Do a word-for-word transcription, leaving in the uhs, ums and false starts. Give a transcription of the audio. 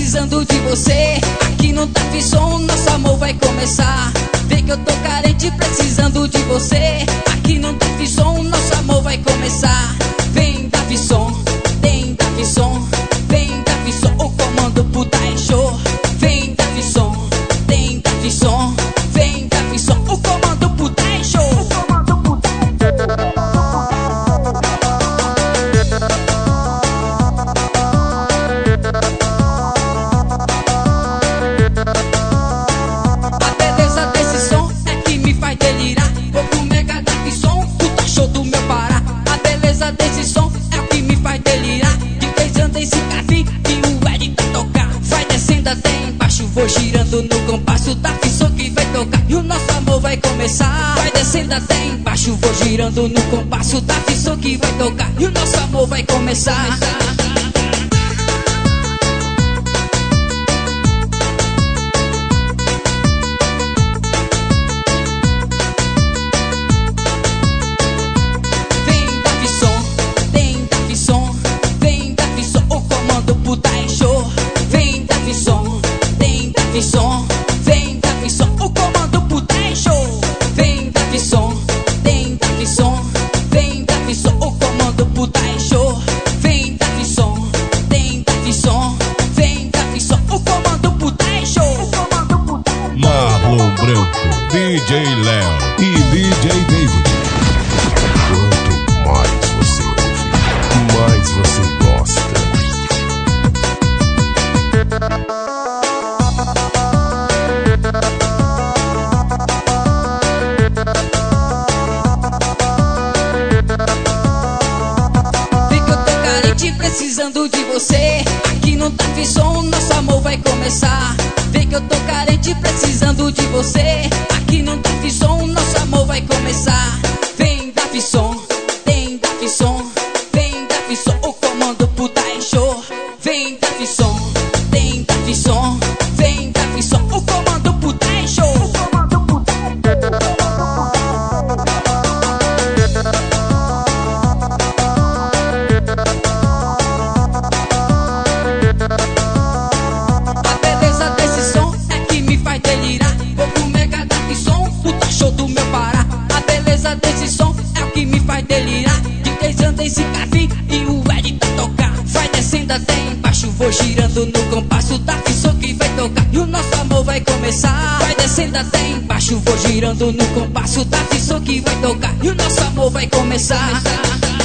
precisando de você. Aqui no Taf Som, nosso amor vai começar. Vê que eu tô carente, precisando de você. Aqui no Taf Som, nosso amor vai começar. Vem Taf Som, tem Taf Som. Vem Taf Som, o comando puta é show. Vem Taf Som, tem Taf Som. Vem Taf Som, o comando puta é show. Vou girando no compasso, Taf Som que vai tocar e o nosso amor vai começar. Vai descendo até embaixo, vou girando no compasso, Taf Som que vai tocar e o nosso amor vai começar. Vem Taf Som, tem Taf Som. Vem Taf Som, o comando puta é show. Vem Taf Som, Taf Som, vem Taf Som, o comando puta é show. Vem Taf Som, tem Taf Som. Vem Taf Som, o comando puta é show. Vem Taf Som, tem Taf Som. Vem Taf Som, o comando puta é show. Marlon Branco, D J Léo e D J David. Quanto mais você ouve, mais você gosta. Precisando de você, aqui no Taf Som, nosso amor vai começar. Vê que eu tô carente, precisando de você. Aqui no Taf Som, nosso amor vai começar. Vem Taf Som, tem Taf Som. Vem Taf Som, o comando puta é show. Vem Taf Som, tem Taf Som. Vem Taf Som, o comando puta é show. Desse som é o que me faz delirar. D Js andam esse café e o Ed tá tocar. Vai descendo até embaixo, vou girando no compasso, Taf Som que vai tocar e o nosso amor vai começar. Vai descendo até embaixo, vou girando no compasso, Taf Som que vai tocar e o nosso amor vai começar.